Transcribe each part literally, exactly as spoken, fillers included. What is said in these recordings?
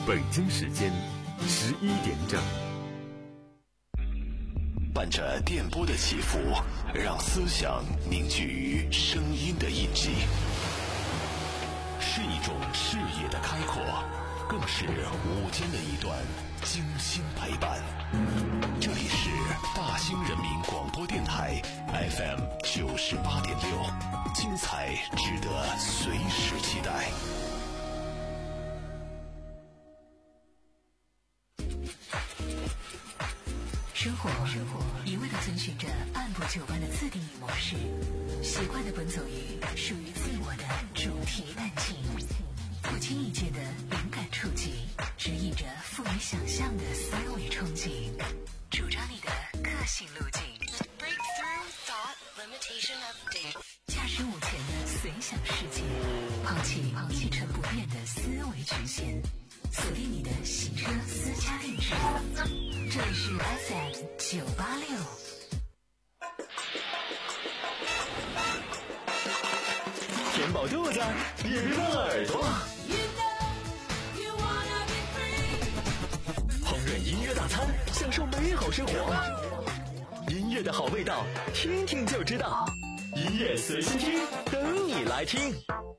北京时间十一点整。 伴着电波的起伏，让思想凝聚于声音的印记，是一种视野的开阔，更是午间的一段精心陪伴。这里是大兴人民广播电台 F M 九十八点六，精彩值得随时期待。 生活一味地遵循着按部就班的自定义模式，习惯地奔走于属于自我的主题弹琴，不经意间的灵感触及，指引着富于想象的思维憧憬，主张你的个性路径。 Breakthrough Thought Limitation Update。 驾驶午前的随想世界，抛弃一成不变的思维局限，锁定你的洗车私家定制。这里是 F M 九八六。 填饱肚子，别忘了耳朵。烹饪音乐大餐，享受美好生活。音乐的好味道，听听就知道。音乐随心听，等你来听。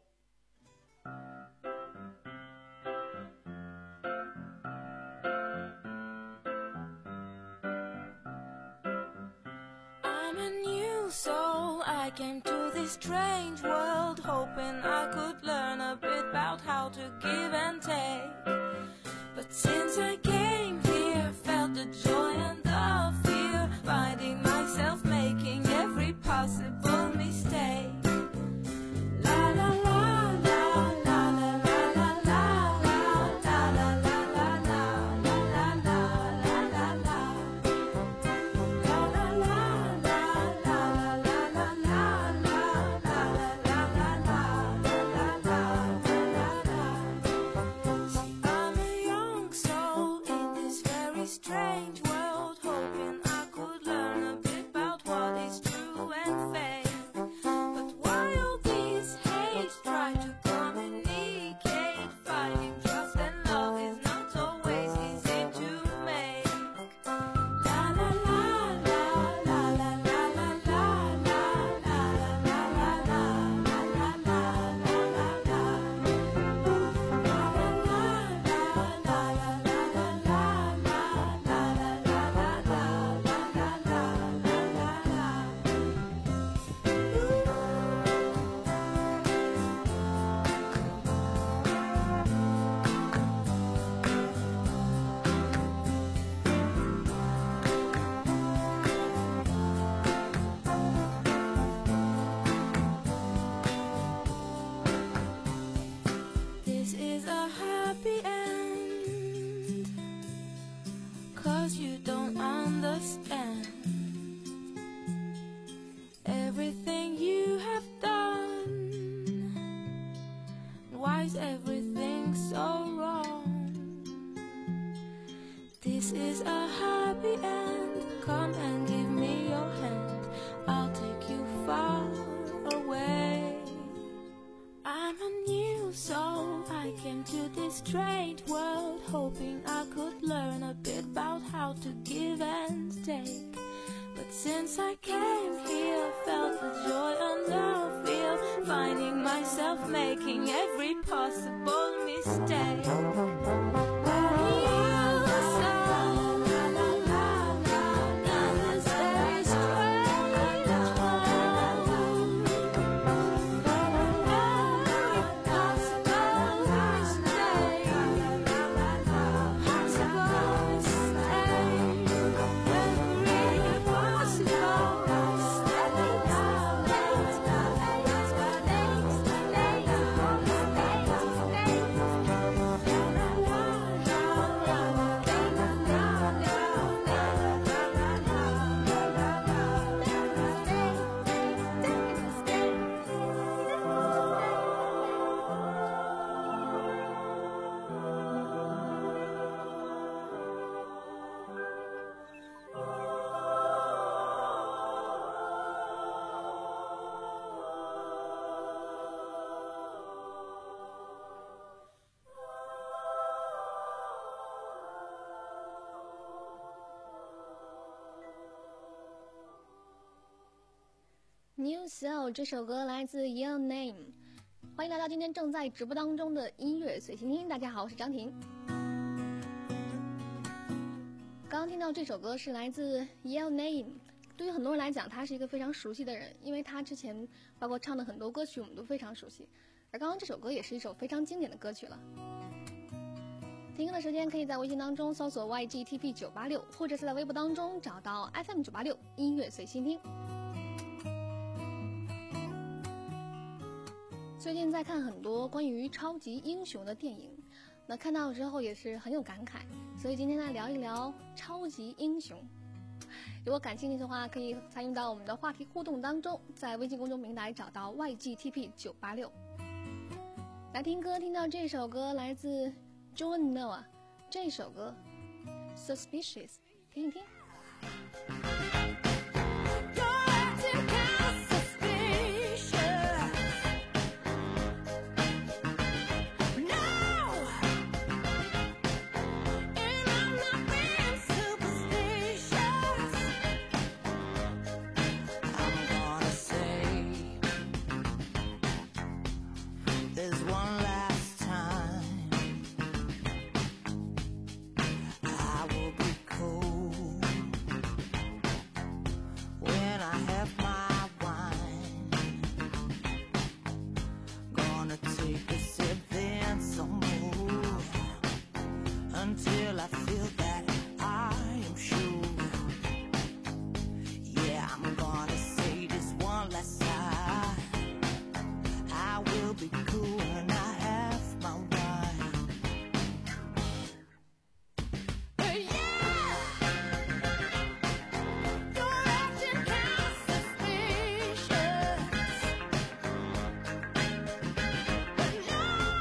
I came to this strange world hoping I could learn a bit about how to give and take. But since I came here, felt the joy and the fear, finding myself making every possible mistake. La la la la la la la la la la la la la la la la la. Strange world, hoping I could learn a bit about what is true and fake. But why all these hates try to communicate? Finding trust and love is not always easy to make. La la la la la la la la la la la la la la la la This is a happy end, 'cause you don't understand everything you have done. Why is everything so wrong? This is a happy end. Come and give me your hand, I'll take you far away. I'm a new soul, I came to this strange world hoping I could learn a bit about how to give and take. But since I came here, felt the joy and the fear, finding myself making every possible mistake. New Soul 这首歌来自 Your Name， 欢迎来到今天正在直播当中的音乐随心听。大家好，我是张婷。刚刚听到这首歌是来自 Your Name， 对于很多人来讲，他是一个非常熟悉的人，因为他之前包括唱的很多歌曲我们都非常熟悉，而刚刚这首歌也是一首非常经典的歌曲了。听歌的时间可以在微信当中搜索 Y G T P 九八六， 或者是在微博当中找到 F M 九八六 音乐随心听。最近在看很多关于超级英雄的电影，那看到之后也是很有感慨，所以今天来聊一聊超级英雄。如果感兴趣的话，可以参与到我们的话题互动当中，在微信公众平台找到 Y G T P 九八六。来听歌，听到这首歌来自 Joan Noah， 这首歌 Suspicious， 听一听。 Until I feel that I am sure. Yeah, I'm gonna say this one last time. I will be cool when I have my wine. Hey, yeah! You're acting kind of suspicious. But no!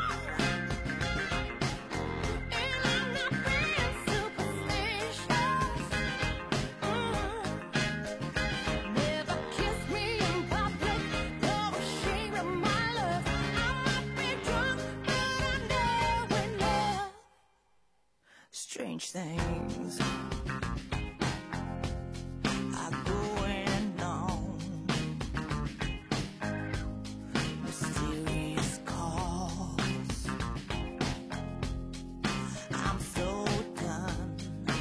Strange things are going on. Mysterious calls. I'm so done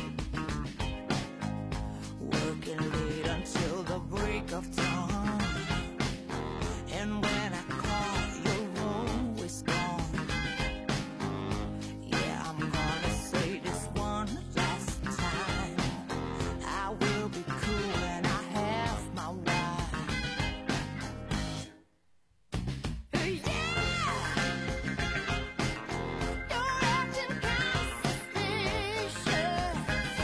working late until the break of dawn. And when I call, you're always gone. Yeah, I'm gonna say this one last time. I will be cool when I have my wine. Yeah! You're acting kind of suspicious.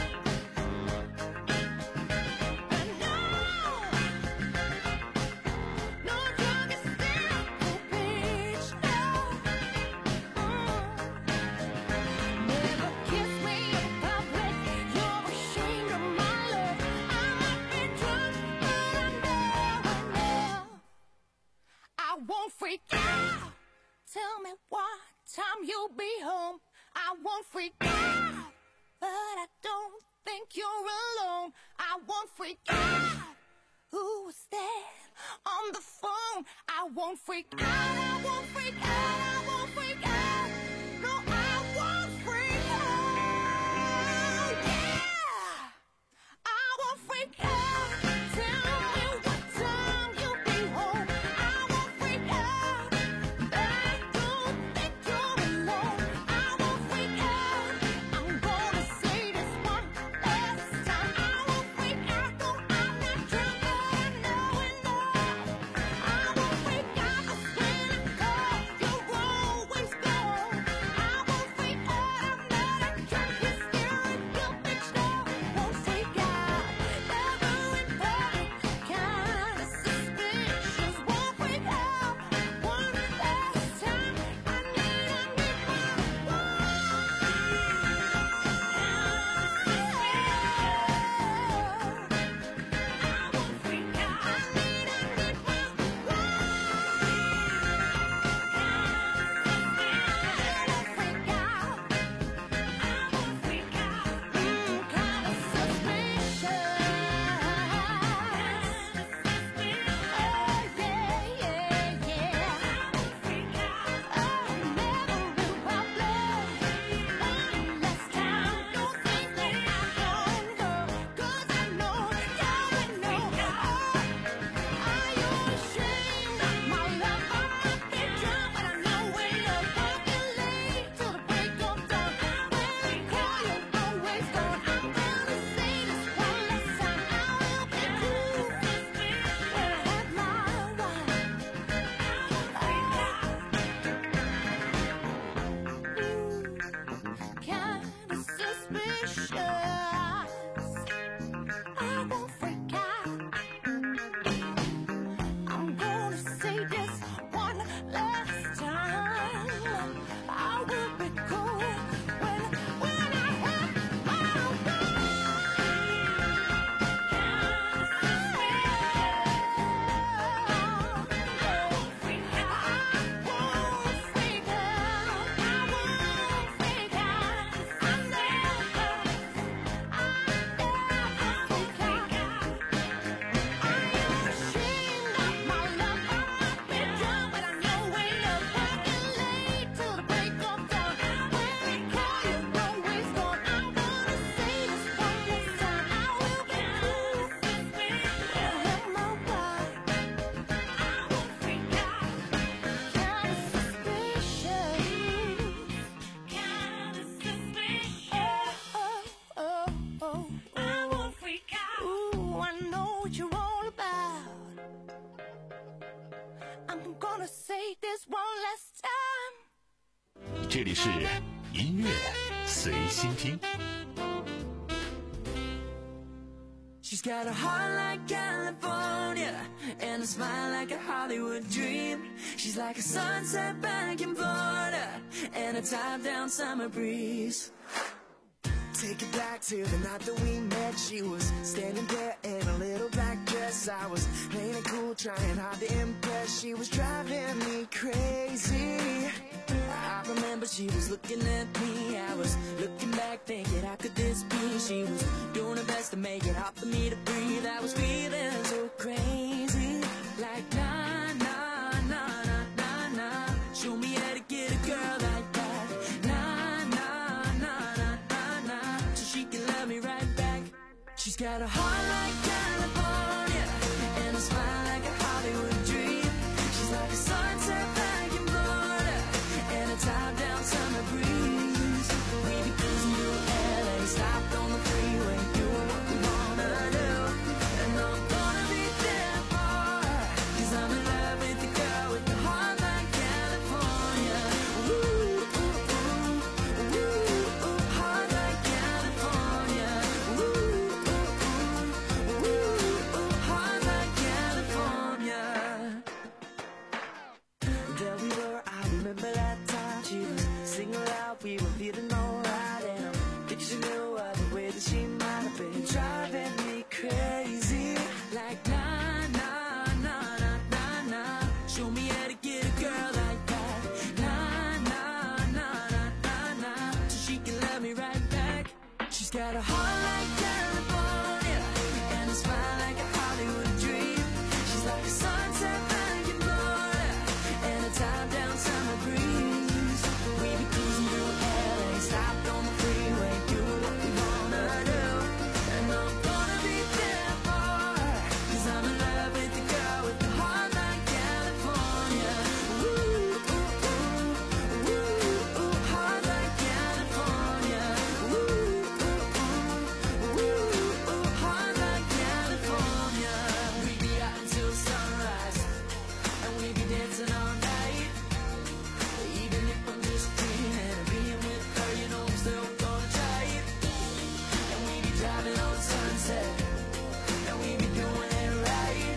And no, no drug is still cool, bitch, no. Never kiss me in public. You're ashamed of my love. I might be drunk, but I'm never enough. I won't freak out. Tell me what time you'll be home. I won't freak out, but I don't think you're alone. I won't freak out. Who was that on the phone? I won't freak out. I won't freak out. I won't freak out. No, I won't freak out. Yeah, I won't freak out. Tell me what time you'll be home. I won't freak out, but I don't think you're alone. I won't freak out. I'm gonna say this one last time. I won't freak out, though I'm not drunk, but I know enough. I won't freak out, 'cause when I call, you're always gone. 这里是音乐随心听。 She's got a heart like California and a smile like a Hollywood dream. She's like a sunset back in Florida and a top-down summer breeze. Take it back to the night that we met. She was standing there in a little black dress. I was playing it cool, trying hard to impress. She was driving me crazy. I remember she was looking at me. I was looking back thinking, how could this be? She was doing her best to make it hard for me to breathe. I was feeling so crazy. Like nah, nah, nah, nah, nah, nah. Show me how to get a girl like that. Nah, nah, nah, nah, nah, nah. So she can love me right back. She's got a heart like California and a smile like a Hollywood dream. She's like a sunset back in Florida and a top-down summer breeze. We be cruising through L A, stopped on the freeway, doing what we wanna do. And I'm gonna be there for her, 'cause I'm in love with the girl with the heart like California. Ooh, ooh, ooh, ooh, ooh, heart like California. Ooh, ooh, ooh, ooh, ooh, heart like California. There we were, I remember that time. She was singing loud, we were feeling alright. And I'm thinking she knew of the way that she might have been driving me crazy. Like nah, nah, nah, nah, nah, nah. Show me how to get a girl like that. Nah, nah, nah, nah, nah, nah. So she can love me right back. She's got a heart like California and a smile like a Hollywood dream. She's like a sunset back in Florida and a top-down summer breeze. We be cruising through L A, stopped on the freeway, doing what we wanna do. And I'm gonna be there for her, 'cause I'm in love with the girl with the heart like California. Ooh, ooh, ooh, ooh, ooh, heart like California. Ooh, ooh, ooh, ooh, ooh, heart like California. We be out until sunrise, and we be dancing all night. Even if I'm just dreaming of being with her, you know I'm still gonna try it. And we be driving on sunset, and we be doing it right.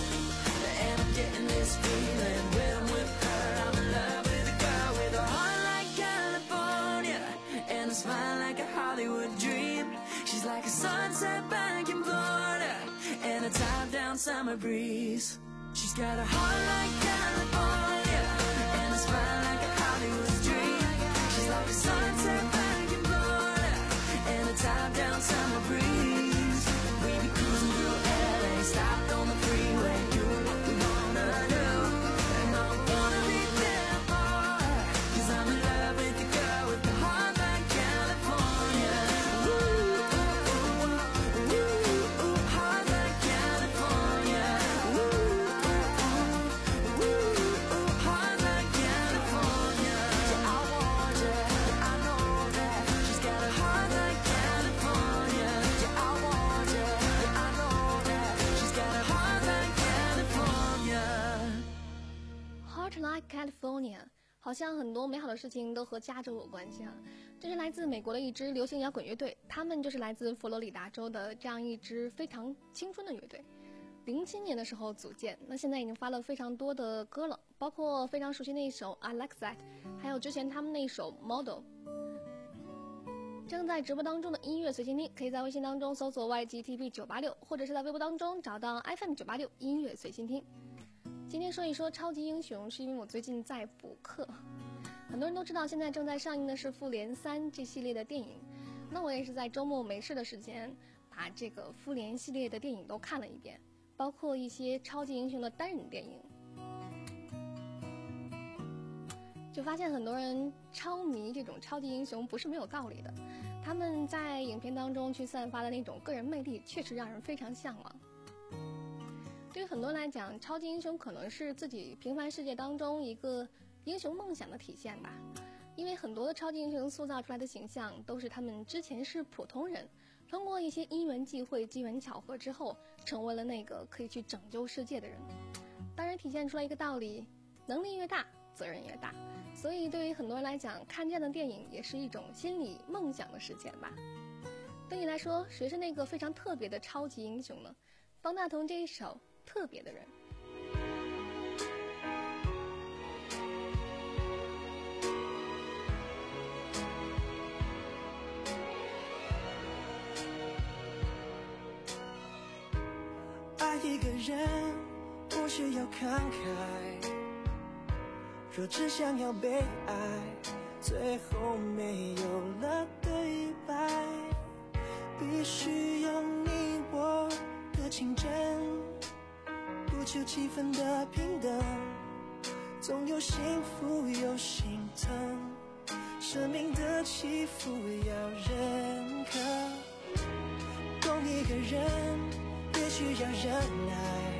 And I'm getting this feeling when I'm with her. I'm in love with a girl with a heart like California and a smile like a Hollywood dream. She's like a sunset back in Florida and a top-down summer breeze. She's got a heart like California and a smile like a Hollywood dream. She's like a sunset back in Florida and a top-down summer breeze. We be cruising through L A, stopped on the freeway, doing what we wanna do. And I'm gonna be there for her, 'cause I'm in love with the girl with the heart like California. Ooh, ooh, ooh, ooh, ooh, heart like California. Ooh, ooh, ooh, ooh, heart like California. Yeah, I want her, yeah, I know that. She's got a heart like California. Yeah, I want her, yeah, I know that. She's got a Heart like California. Heart Like California， 好像很多美好的事情都和加州有关系啊。这是来自美国的一支流行摇滚乐队，他们就是来自佛罗里达州的这样一支非常青春的乐队。零七年的时候组建，那现在已经发了非常多的歌了，包括非常熟悉那一首 I Like That， 还有之前他们那一首 Model。正在直播当中的音乐随心听，可以在微信当中搜索 Y G T V 九八六，或者是在微博当中找到 F M 九八六音乐随心听。今天说一说超级英雄，是因为我最近在补课。很多人都知道，现在正在上映的是《复联三》这系列的电影。那我也是在周末没事的时间，把这个《复联》系列的电影都看了一遍，包括一些超级英雄的单人电影。就发现很多人超迷这种超级英雄不是没有道理的，他们在影片当中去散发的那种个人魅力，确实让人非常向往。对于很多人来讲，超级英雄可能是自己平凡世界当中一个英雄梦想的体现吧。因为很多的超级英雄塑造出来的形象都是他们之前是普通人，通过一些因缘际会、机缘巧合之后，成为了那个可以去拯救世界的人。当然体现出来一个道理，能力越大责任越大， 所以对于很多人来讲，看这样的电影也是一种心理梦想的实现吧。对你来说，谁是那个非常特别的超级英雄呢？方大同这一首《特别的人》。 爱一个人不需要慷慨，若只想要被爱，最后没有了对白，必须有你我的情真，不求气氛的平等，总有幸福有心疼，生命的起伏要认可，懂一个人也需要忍耐，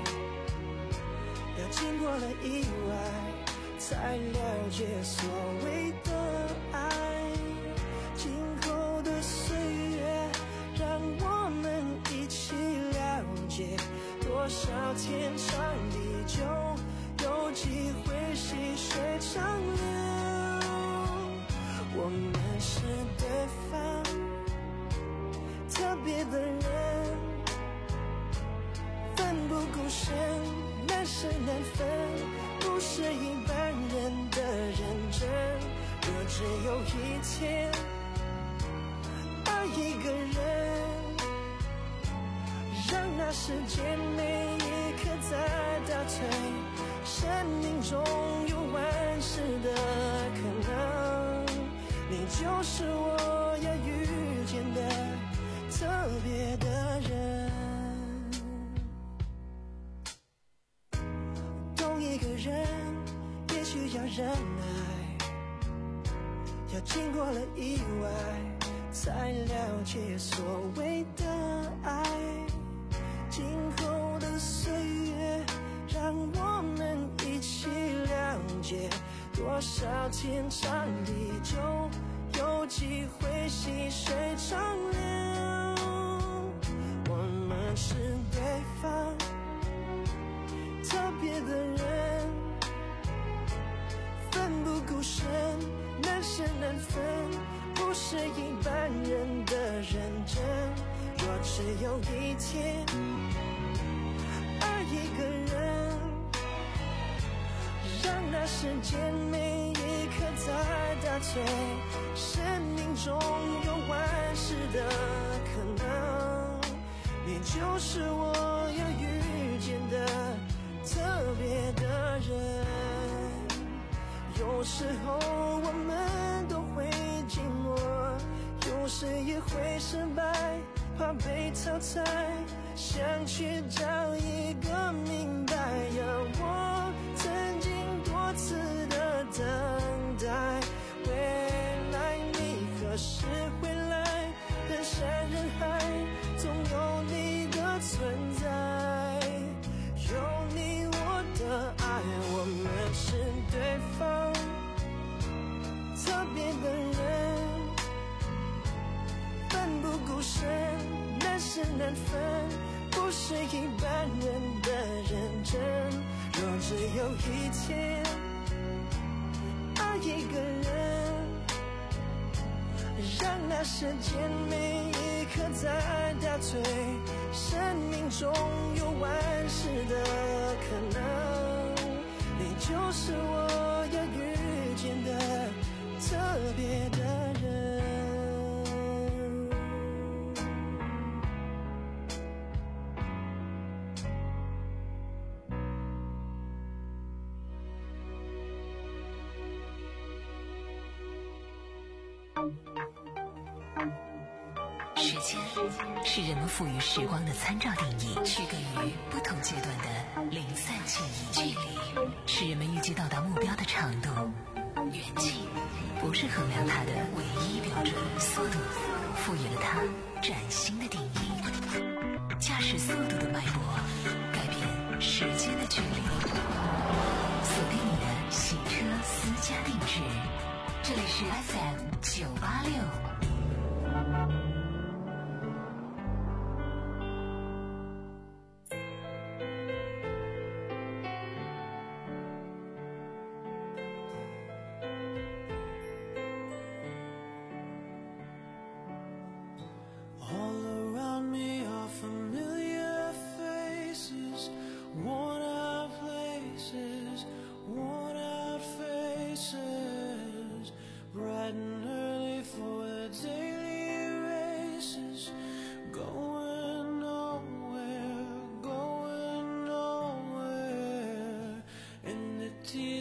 要经过了意外才了解所谓的爱，今后的岁月让我们一起了解，多少天长地久，有机会细水长流，我们是对方特别的人，奋不顾身，难舍难分，不是一般人的认真，若只有一天爱一个人，让那时间每一刻在倒退，生命中有万事的可能，你就是我要遇见的特别的人，懂一个人也需要忍耐，要经过了意外才了解所谓的爱，今后的岁月让我们一起了解，多少天长地久，有机会细水长流，我们是对方特别的人，奋不顾身，难舍难分，不是一般人的认真，若只有一天爱一个人，让那时间每一刻在倒退，生命中有万事的可能，你就是我要遇见的特别的人，有时候我们都会寂寞，有时也会失败，怕被淘汰，想去找一个明白，我曾经多次的等待，未来你何时回来，人山人海总有你的存在，有你我的爱，我们是对方特别的人，奋不顾身，难舍难分，不是一般人的认真，若只有一天爱一个人，让那时间每一刻在倒退，生命中有万事的可能，你就是我要遇见的特别的人。 时间是人们赋予时光的参照定义，区隔于不同阶段的零散记忆距离，是人们预计到达目标的长度。远近不是衡量它的唯一标准，速度赋予了它崭新的定义。驾驶速度的脉搏，改变时间的距离。锁定你的行车私家定制，这里是 F M 九八六。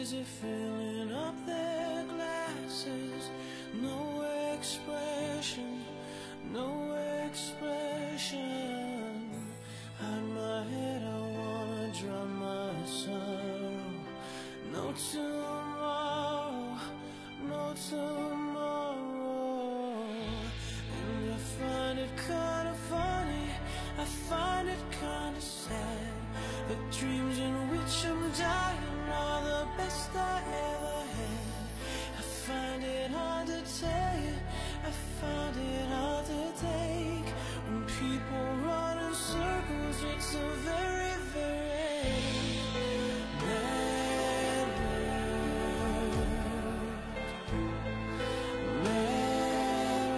busy filling up their glasses. No expression, no expression. Hide my head, I wanna drown my sorrow. No tomorrow, no tomorrow. And I find it kinda funny, I find it kinda sad. The dreams in which I'm dying are the best I ever had. I find it hard to tell you, I find it hard to take. When people run in circles, it's a very, very mad world. Mad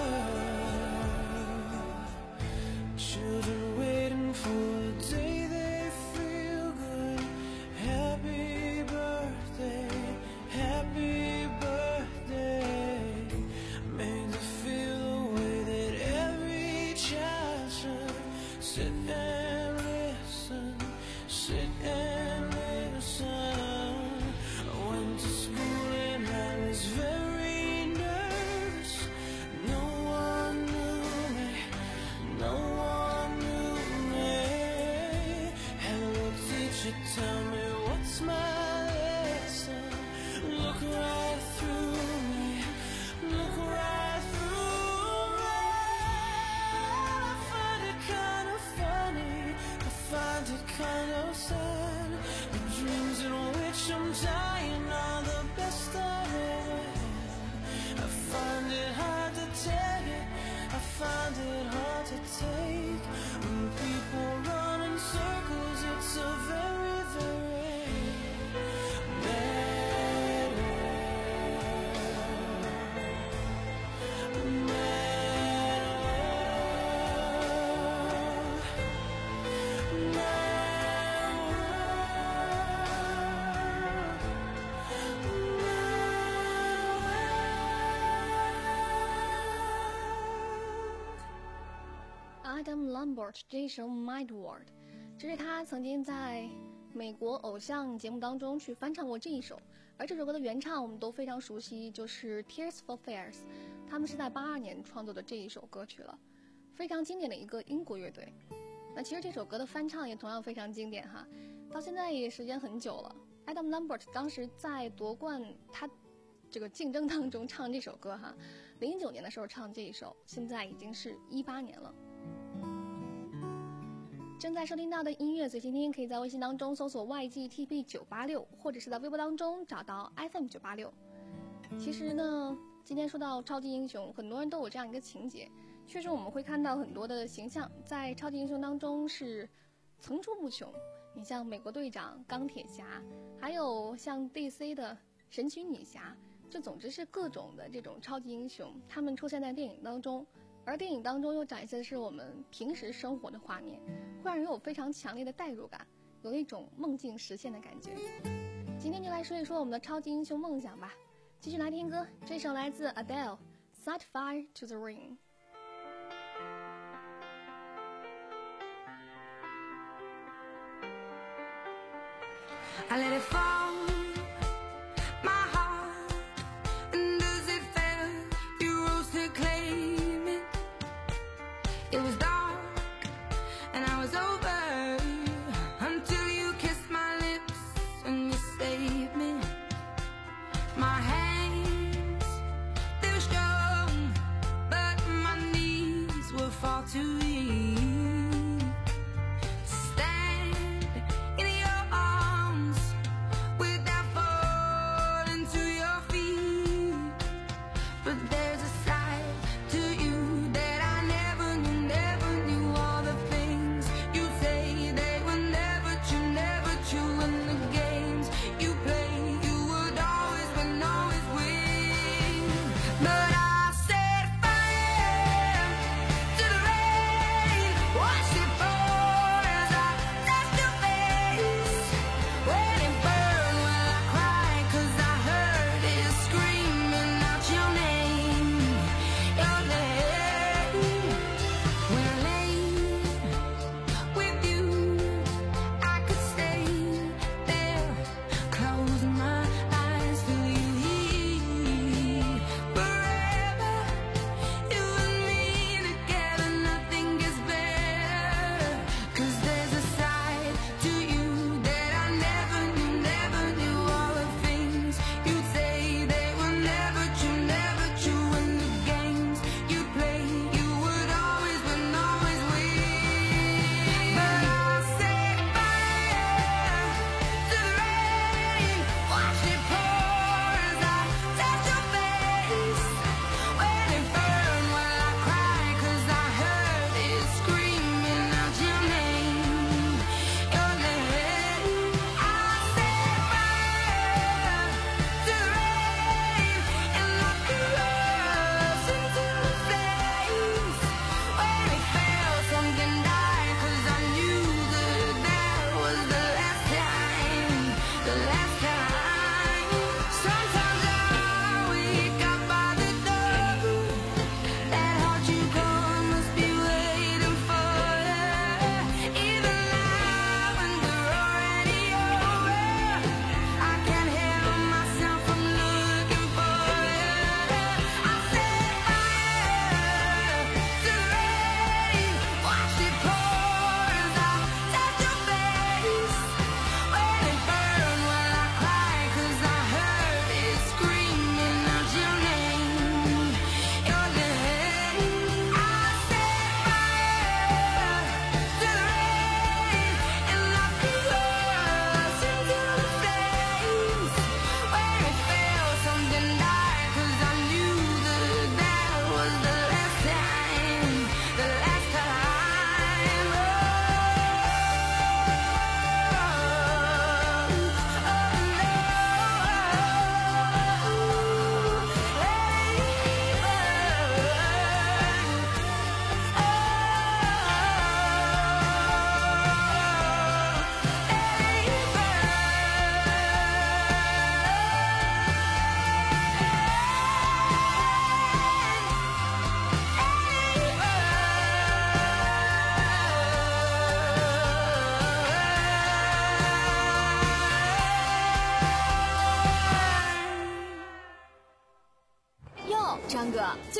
world. Children waiting for the day they feel good. Happy birthday, happy birthday. Made to feel the way that every child should. Sit and listen, sit and listen. I went to school and I was very nervous. No one knew me, no one knew me. Hello teacher, tell me what's my lesson. Look right through me, look right through me. I find it kind of funny, I find it kind of sad. The dreams in which I'm dying are the best I've ever had. I find it hard to tell you, I find it hard to take. When people run in circles, it's a very, very mad world. Mad world. Mad Adam Lambert 这一首 Mad World， 这是他曾经在美国偶像节目当中去翻唱过这一首，而这首歌的原唱我们都非常熟悉，就是 Tears for Fears， 他们是在八二年创作的这一首歌曲了，非常经典的一个英国乐队。那其实这首歌的翻唱也同样非常经典哈，到现在也时间很久了。Adam Lambert 当时在夺冠他这个竞争当中唱这首歌哈，零九年的时候唱这一首，现在已经是一八年了。正在收听到的音乐随心听，可以在微信当中搜索 Y G T P 九八六， 或者是在微博当中找到 F M 九八六。其实呢，今天说到超级英雄，很多人都有这样一个情节，确实我们会看到很多的形象在超级英雄当中是层出不穷。你像美国队长、钢铁侠，还有像 D C 的神奇女侠，就总之是各种的这种超级英雄，他们出现在电影当中，而电影当中又展现的是我们平时生活的画面，会让人有非常强烈的代入感，有一种梦境实现的感觉。今天就来说一说我们的超级英雄梦想吧。继续来听歌，这首来自 Adele Set Fire to the Ring。 I let it fall, my heart, and as it fell, you rose to claim it. It was dark, and I was over, until you kissed my lips and you saved me. My hands, they were strong, but my knees were far too weak.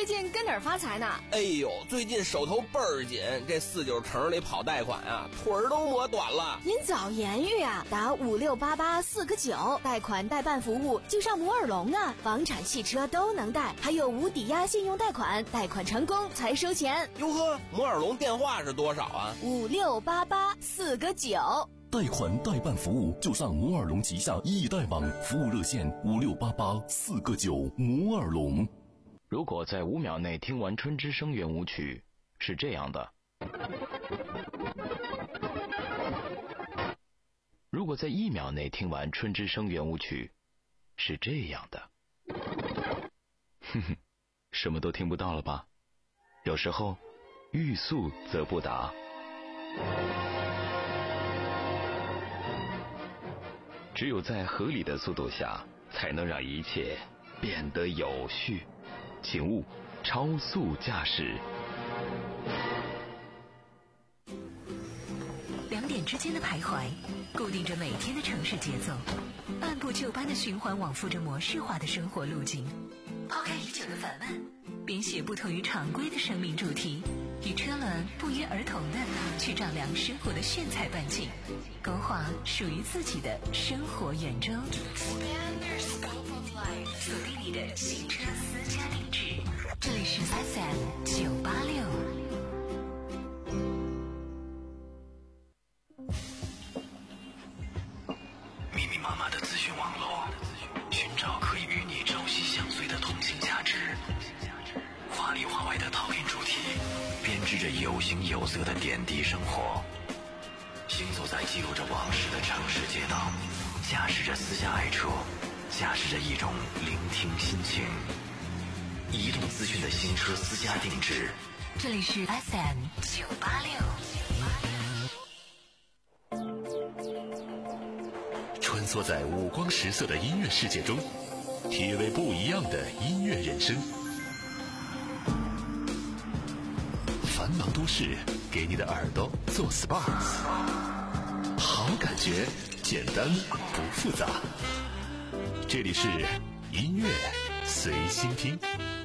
最近跟哪儿发财呢？ 哎呦，最近手头倍儿紧，这四九城里跑贷款啊，腿儿都磨短了。 您早言语啊，打五六八八四个九，贷款代办服务就上摩尔龙啊，房产、汽车都能贷，还有无抵押信用贷款，贷款成功才收钱。 哟呵，摩尔龙电话是多少啊？ 五六八八四个九。 贷款代办服务就上摩尔龙旗下易贷网，服务热线五六八八四个九。摩尔龙。 如果在五秒内听完《春之声》圆舞曲，是这样的；如果在一秒内听完《春之声》圆舞曲，是这样的。哼哼，什么都听不到了吧？有时候，欲速则不达。只有在合理的速度下，才能让一切变得有序。请勿超速驾驶。 两点之间的徘徊，固定着每天的城市节奏，按部就班的循环往复着模式化的生活路径。抛开已久的烦闷，编写不同于常规的生命主题，与车轮不约而同的去丈量生活的炫彩半径，勾画属于自己的生活圆周。锁定你的行车私家定制，这里是 F M 九八六。 密密麻麻的资讯网络，寻找可以与你朝夕相随的通信价值。华里华外的讨论主题，编织着有形有色的点滴生活。行走在记录着往事的城市街道，驾驶着私家爱车，驾驶着一种聆听心情。移动资讯的新车私家定制， 这里是 F M 九八六。 穿梭在五光十色的音乐世界中，体味不一样的音乐人生。繁忙都市，给你的耳朵做 S P A， 好感觉，简单不复杂。这里是音乐随心听。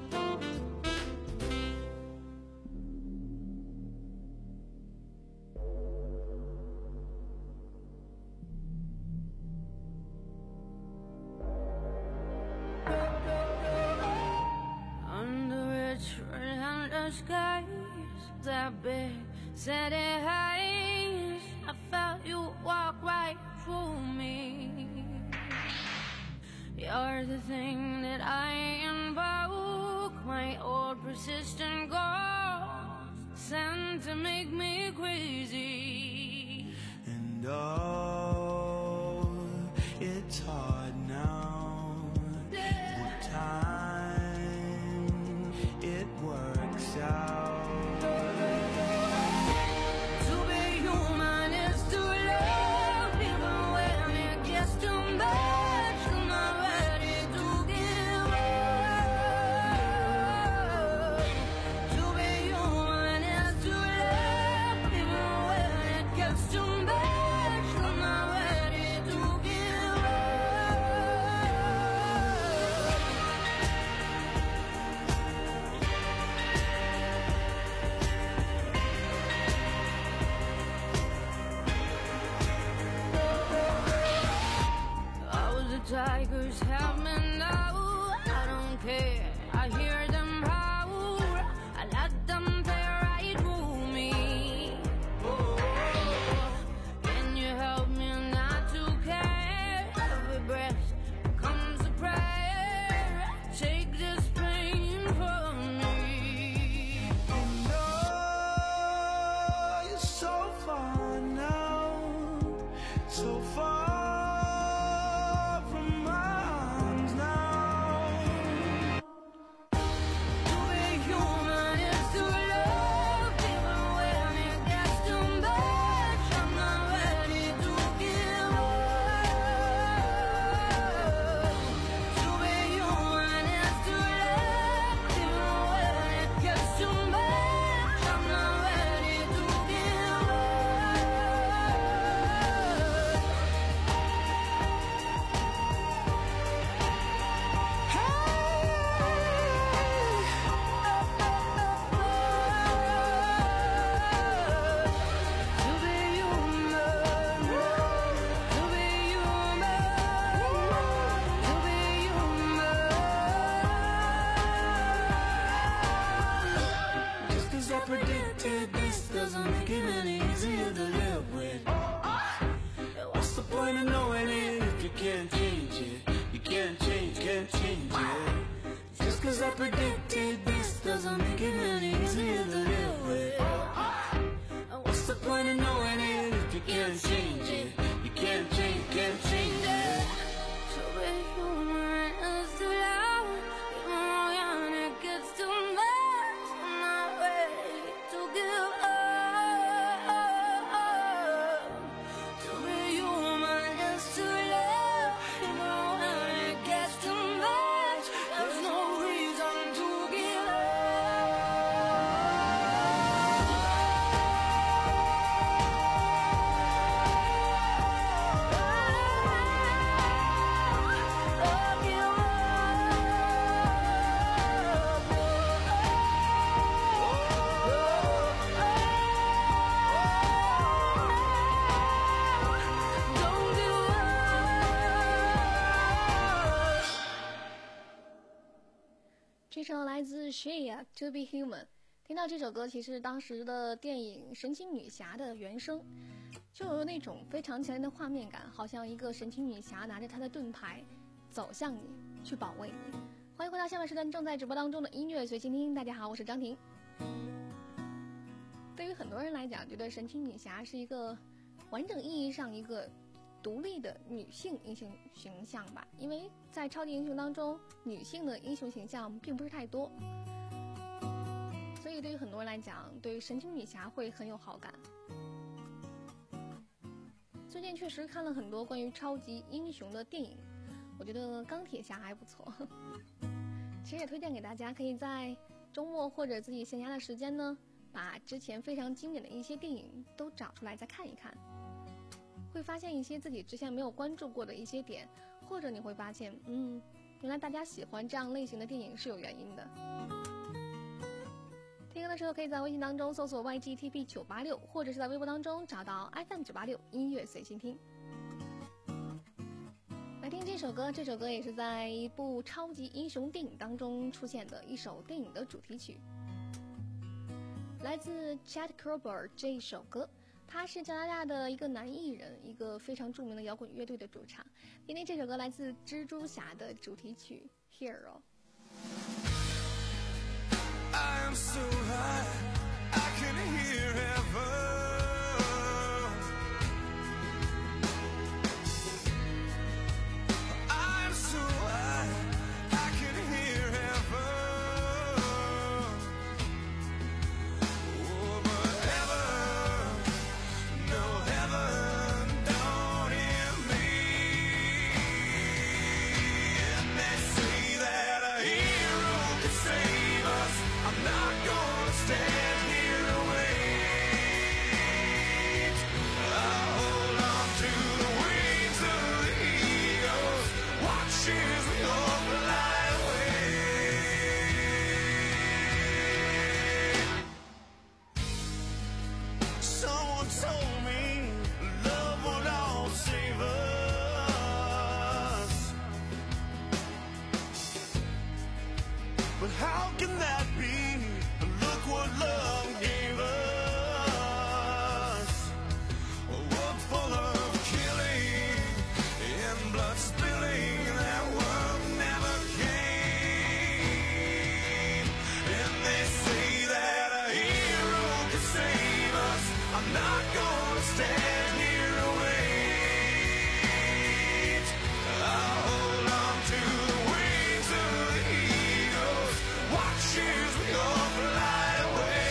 Said it highs, I felt you walk right through me. You're the thing that I invoke, my old persistent ghost, sent to make me crazy. And oh, it's hard now. With time, it works out. Too much, I'm not ready to give up. Shea To Be Human。听到这首歌，其实当时的电影《神奇女侠》的原声，就有那种非常强烈的画面感，好像一个神奇女侠拿着她的盾牌走向你，去保卫你。欢迎回到下半时段正在直播当中的音乐随心听，大家好，我是张婷。对于很多人来讲，觉得神奇女侠是一个完整意义上一个独立的女性英雄形象吧，因为在超级英雄当中，女性的英雄形象并不是太多。所以对于很多人来讲，对于神奇女侠会很有好感。最近确实看了很多关于超级英雄的电影，我觉得钢铁侠还不错。其实也推荐给大家，可以在周末或者自己闲暇的时间呢，把之前非常经典的一些电影都找出来再看一看，会发现一些自己之前没有关注过的一些点，或者你会发现，嗯，原来大家喜欢这样类型的电影是有原因的。听歌的时候可以在微信当中搜索 Y G T P 九八六， 或者是在微博当中找到 F M 九八六 音乐随心听。来听这首歌，这首歌也是在一部超级英雄电影当中出现的一首电影的主题曲，来自 Chad Kroeger 这一首歌，他是加拿大的一个男艺人，一个非常著名的摇滚乐队的主唱。听听这首歌，来自蜘蛛侠的主题曲 Hero。I am so high, I can hear heaven. I'm so high, I can hear heaven. Oh, but heaven, no heaven, don't hear me. And they say that a hero can save us. I'm not gonna stand here and wait. I'll hold on to the wings of the eagles, watch as we all fly away. Someone told me love would all save us, but how can that be? Look what love gave us. A world full of killing and blood spilling. That world never came. And they say that a hero can save us. I'm not gonna stand here and wait. I'll hold on to the wings of the eagles, watch as we all fly away.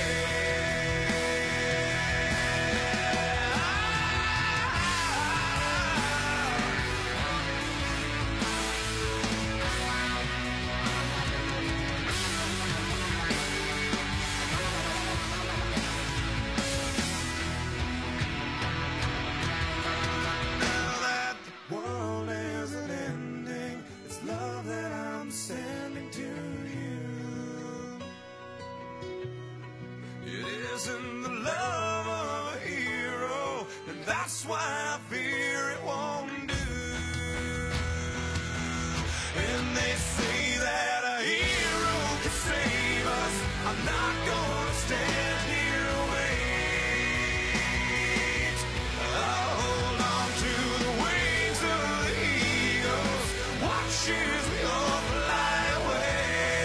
Now that the world isn't ending, it's love that I'm sending to you. It isn't the love of a hero, and that's why I fear it won't do. And they say that a hero can save us. I'm not gonna stand here and wait. I'll hold on to the wings of the eagles, watch as we all fly away.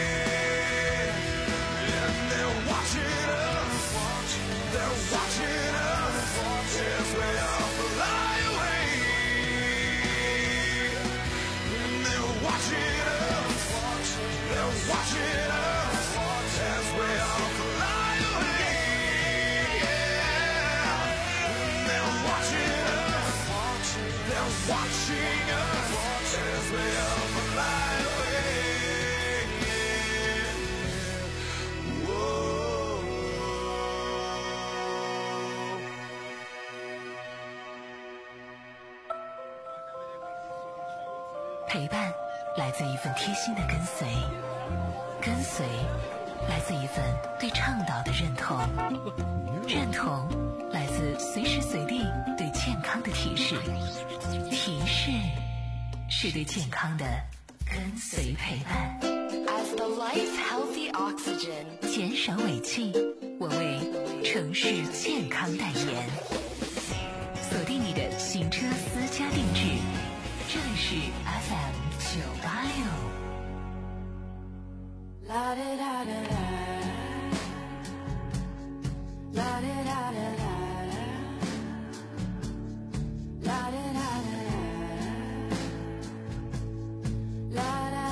And they're watching us, they're watching us as we all fly away. And they're watching us, they're watching us as we all fly away. And they're watching us, they're watching us as we all fly away. Whoa. 陪伴来自一份贴心的跟随，跟随来自一份对倡导的认同，认同来自随时随地对健康的提示，提示是对健康的跟随陪伴。 us the life-healthy oxygen. 减少尾气，我为城市健康代言。锁定你的行车私家定制，这里是 F M 九八六。 La da da da da, la da da da da, la da da da da, la da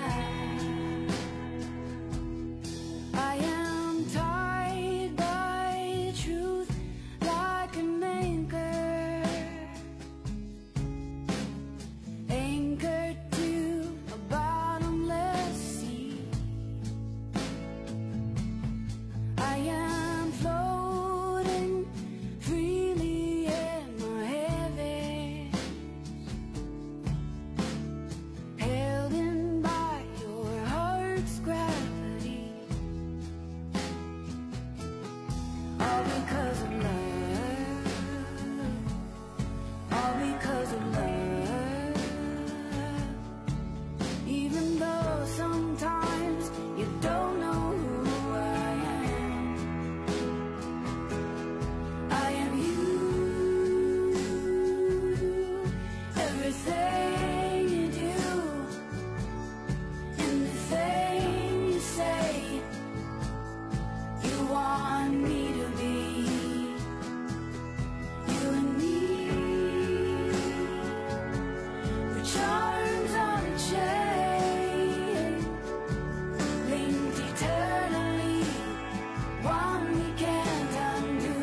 da. I am tied by truth like an anchor, anchored to a bottomless sea. I am floating freely in my heavens, held in by your heart's gravity, all because of love, all because of love. Even though sometimes you don't know who I am, I am you. Everything you do, anything you say, you want me to be. You and me, we're charms on a chain, linked eternally, one we can't undo.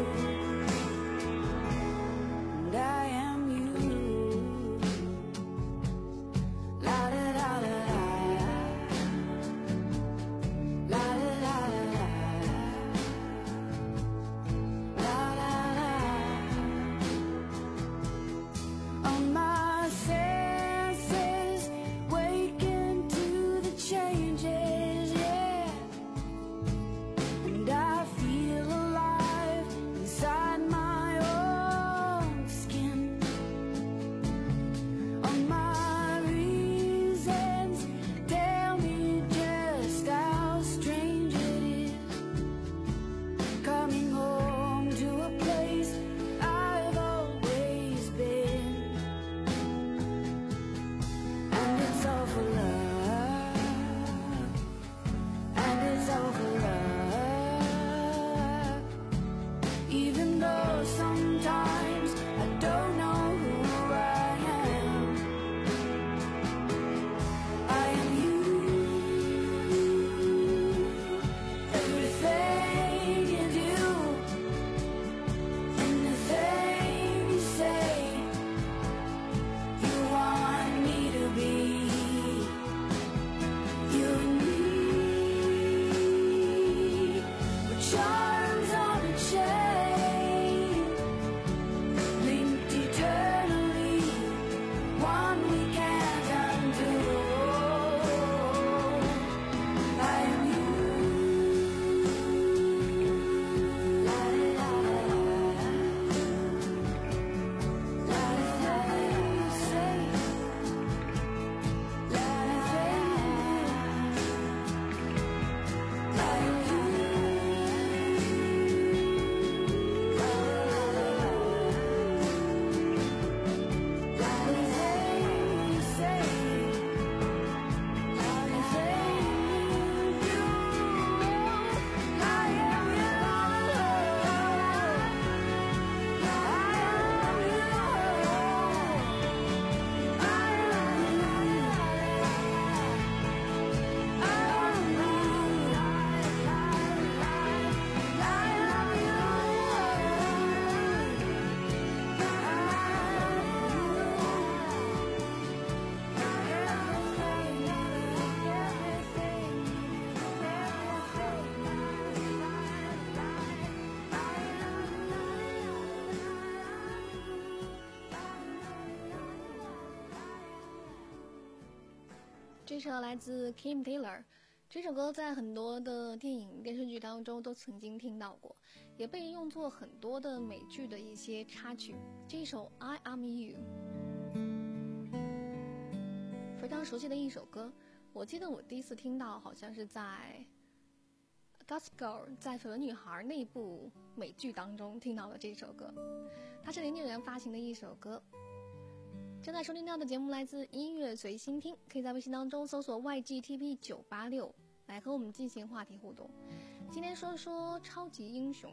And I am you. La da da da da, la da da da da, la da da. All my senses waken to the changes, yeah. And I feel alive inside my own skin. All my reasons tell me just how strange it is coming home to a place I've always been. And it's all for love, and it's all for love. Even though sometimes I don't know who I am, I am you. Everything you do, anything you say, you want me to be. You and me, we're charms on a chain, linked eternally, one we can't undo. I am you. La da da da, la da da you say, la da da, I am you. La da da you say, la da you, I am you. 这首来自 Kim Taylor， 这首歌在很多的电影电视剧当中都曾经听到过，也被用作很多的美剧的一些插曲。这一首 I Am You 非常熟悉的一首歌， 我记得我第一次听到好像是在《Gossip Girl》在《绯闻女孩》那部美剧当中听到了这首歌，它是零六年发行的一首歌。正在收听到的节目来自音乐随心听，可以在微信当中搜索 Y G T V 九八六来和我们进行话题互动。今天说说超级英雄，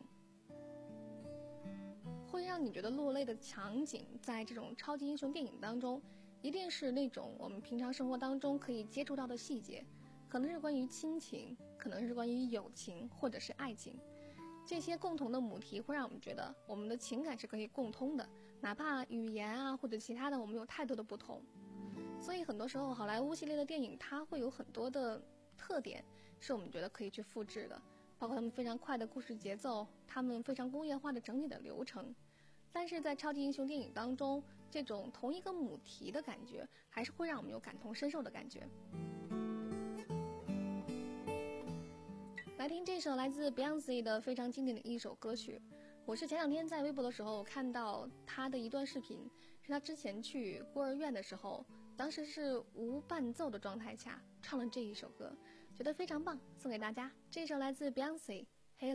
会让你觉得落泪的场景，在这种超级英雄电影当中，一定是那种我们平常生活当中可以接触到的细节，可能是关于亲情，可能是关于友情，或者是爱情。这些共同的母题会让我们觉得我们的情感是可以共通的，哪怕语言啊或者其他的我们有太多的不同。所以很多时候好莱坞系列的电影它会有很多的特点是我们觉得可以去复制的，包括他们非常快的故事节奏，他们非常工业化的整体的流程。但是在超级英雄电影当中，这种同一个母题的感觉还是会让我们有感同身受的感觉。来听这首来自 Beyonce 的非常经典的一首歌曲。我是前两天在微博的时候看到她的一段视频，是她之前去孤儿院的时候，当时是无伴奏的状态下唱了这一首歌，觉得非常棒，送给大家。这首来自 Beyonce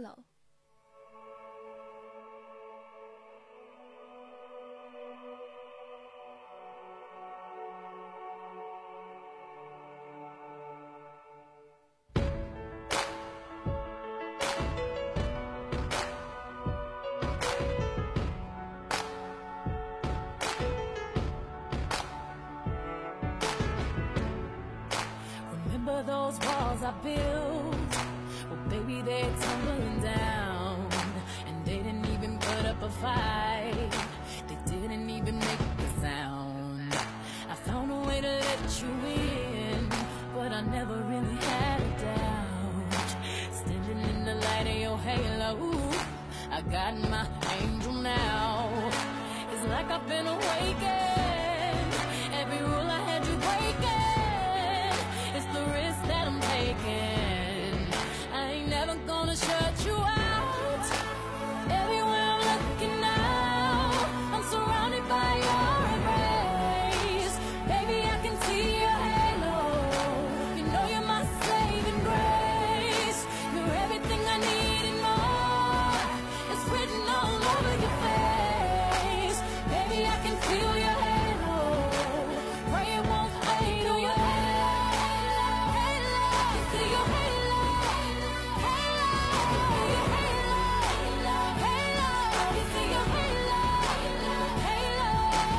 Halo。Remember those walls I built? Well, baby, they're tumbling down, and they didn't even put up a fight. They didn't even make a sound. I found a way to let you in, but I never really had a doubt. Standing in the light of your halo, I got my angel now. It's like I've been awakened. Every rule I had you breaking. It's the risk that I'm taking. I ain't never gonna shut you out. Everywhere I'm looking now, I'm surrounded by your embrace. Baby, I can see your halo. You know you're my saving grace. You're everything I need and more. It's written all over your face. Baby, I can feel your halo. Pray it won't fade. Oh, your halo, halo. You see your halo, halo, your halo, halo. You see your halo, halo.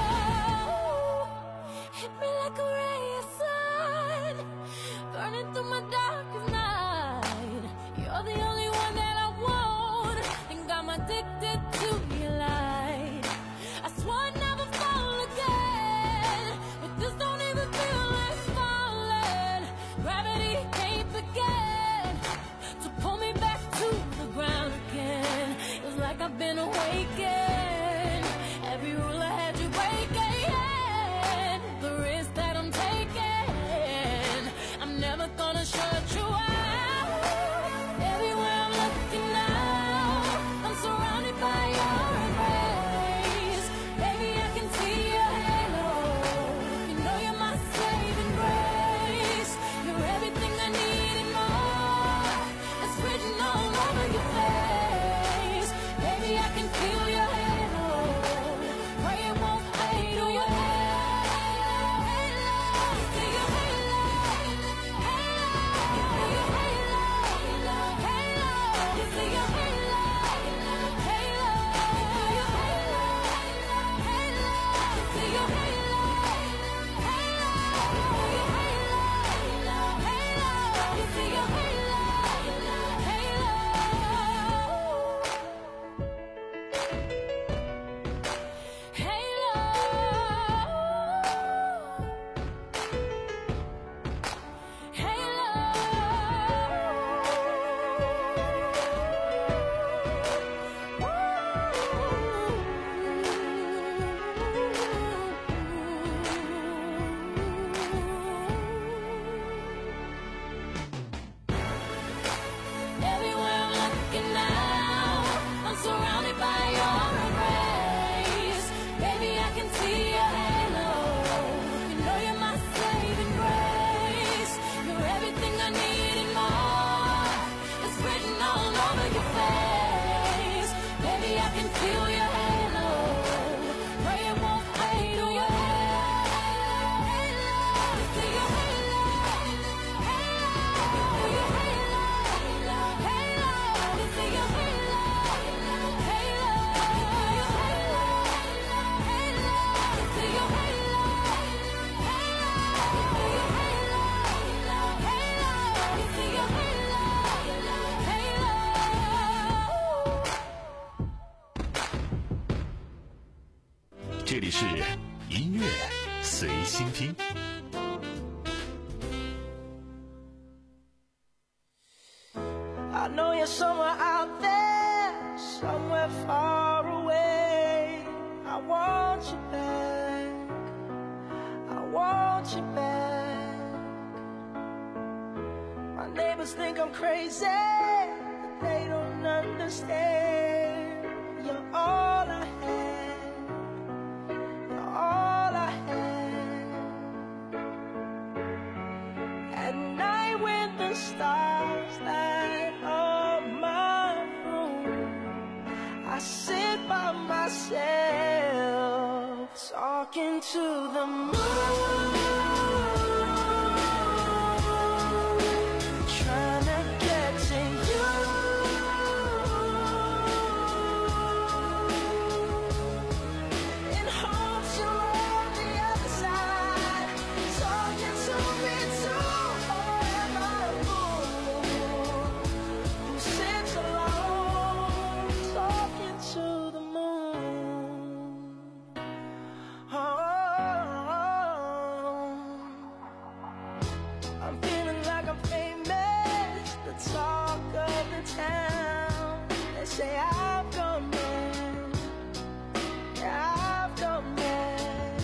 Hit me like a ray of sun, burning through my darkest night. You're the only one that I want, and I'm addicted to your light. I swore I'd never fall again, but this don't even feel like falling. Gravity can't begin to pull me back to the ground again. It's like I've been awakened. Every rule I had you breaking. The risk that I'm taking, I'm never gonna shut you out. Everywhere I'm looking now, I'm surrounded by your embrace. Baby, I can see your halo. You know you're my saving grace. You're everything I need and more. It's written all over your face. Baby, I can feel your 这里是音乐随心听。 I know you're somewhere out there, somewhere far away. I want you back, I want you back. My neighbors think I'm crazy, but they don't understand. You're all I had, you're all I had. At night when the stars light up my room, I sit by myself talking to the moon, trying to get to you. In hopes you're on the other side, talking to me too. Or am I a fool who sits alone, talking to the moon? Oh, I'm feeling like I'm famous, the talk of the town. They say I've gone mad, yeah, I've gone mad.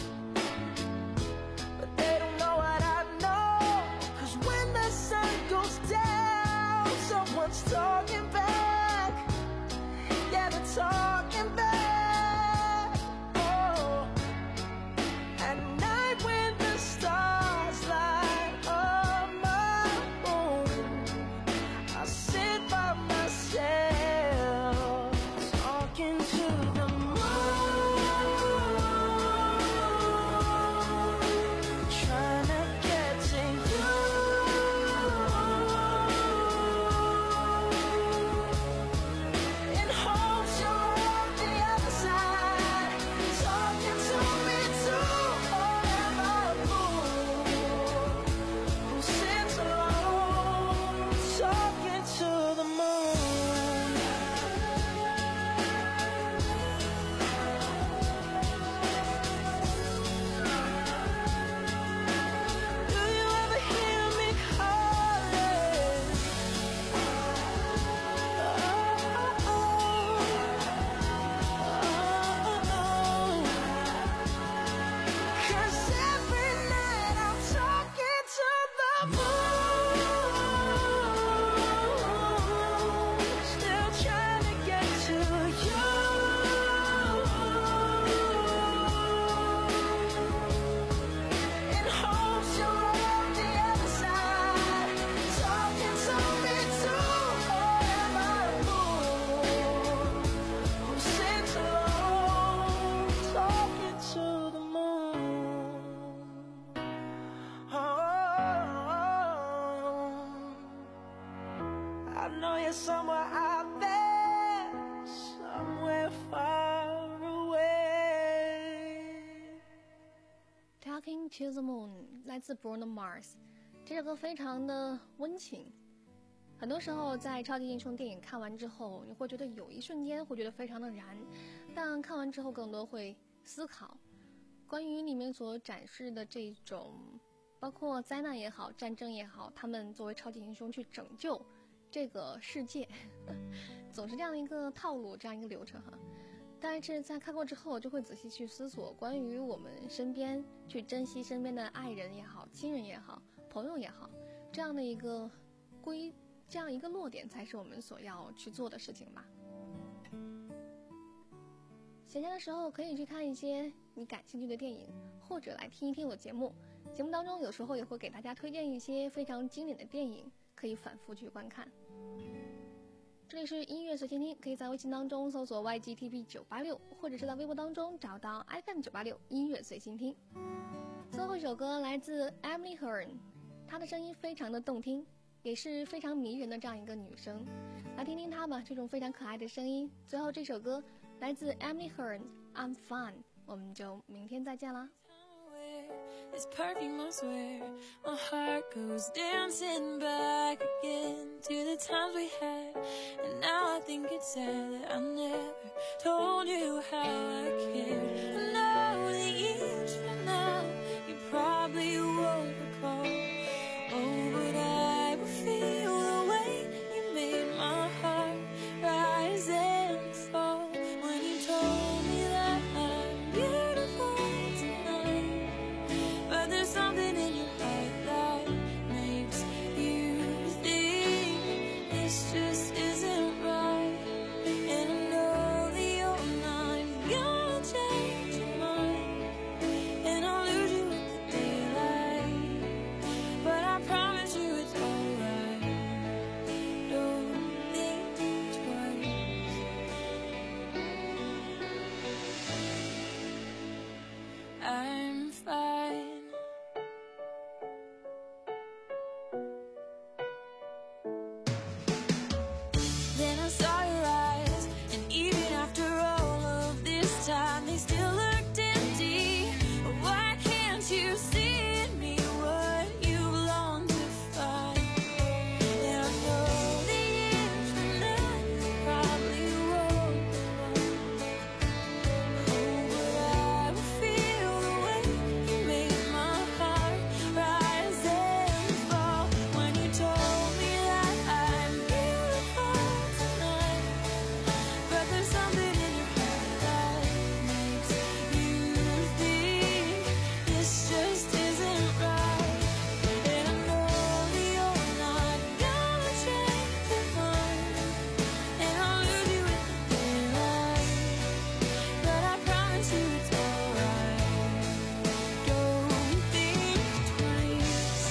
But they don't know what I know, 'cause when the sun goes down, someone's talking back. Yeah, they're talking back. Oh, at night when the stars light up my room, I sit by myself talking to the moon, trying to get to you. In hopes you're on the other side, talking to me too. Or am I a fool who sits alone, talking to the moon? Do you ever hear me calling? Oh, oh, oh. 'Cause every night I'm talking to the moon, still trying to get to you. In hopes you're on the other side, talking to me too. Or am I a fool who sits alone, talking to the moon? Oh, I know you're somewhere out there, somewhere far away. Talking to the Moon 来自 Bruno Mars， 这首歌非常的温情。很多时候在超级英雄电影看完之后，你会觉得有一瞬间会觉得非常的燃，但看完之后更多会思考关于里面所展示的这种包括灾难也好，战争也好，他们作为超级英雄去拯救这个世界，总是这样的一个套路，这样一个流程哈。但是在看过之后，就会仔细去思索关于我们身边去珍惜身边的爱人也好，亲人也好，朋友也好，这样的一个归这样一个落点才是我们所要去做的事情吧。闲暇的时候可以去看一些你感兴趣的电影，或者来听一听我节目。节目当中有时候也会给大家推荐一些非常经典的电影，可以反复去观看。这里是音乐随心听，可以在微信当中搜索 Y G T B 九八六， 或者是在微博当中找到 F M 九八六音乐随心听。最后一首歌来自 Emily Hearn， 她的声音非常的动听，也是非常迷人的这样一个女生。来听听她吧，这种非常可爱的声音。最后这首歌来自 Emily Hearn， I'm Fine， 我们就明天再见啦。 It's perfume, I swear. My heart goes dancing back again to the times we had. And now I think it's sad that I never told you how I care. this just isn't right. And I know that you're not gonna change your mind. And I'll lose you with the daylight, but I promise you it's alright. Don't think twice. I'm fine. Then I saw your eyes, and even after all of this time, they still looked empty. Why can't you see in me what you long to find? And I know the years from now probably won't go on. Oh, but I will feel the way you made my heart rise and fall when you told me that I'm beautiful tonight. But there's something in your heart that makes you think this just isn't right. And I know that you're not gonna change your mind. And I'll lose you with the daylight, but I promise you it's alright. Don't think twice.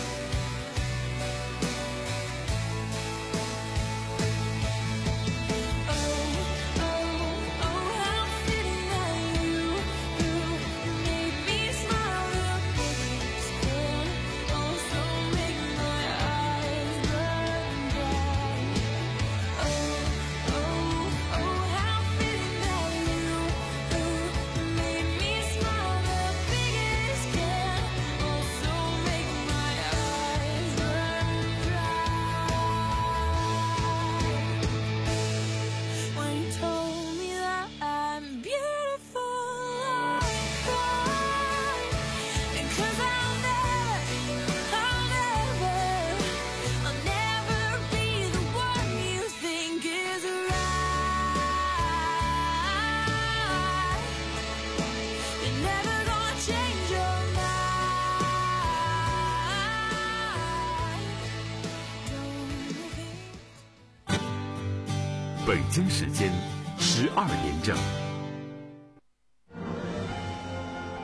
Oh, oh, oh, how fitting that you, you made me smile the biggest can. Also make my eyes burn bright. Oh, oh, oh, how fitting that you, you made me smile the biggest can. Also make my eyes burn bright. When you told me that I'm beautiful, I cried. Because I'll never, I'll never, I'll never be the one you think is right. You're never gonna change your mind. 北京时间十二点整。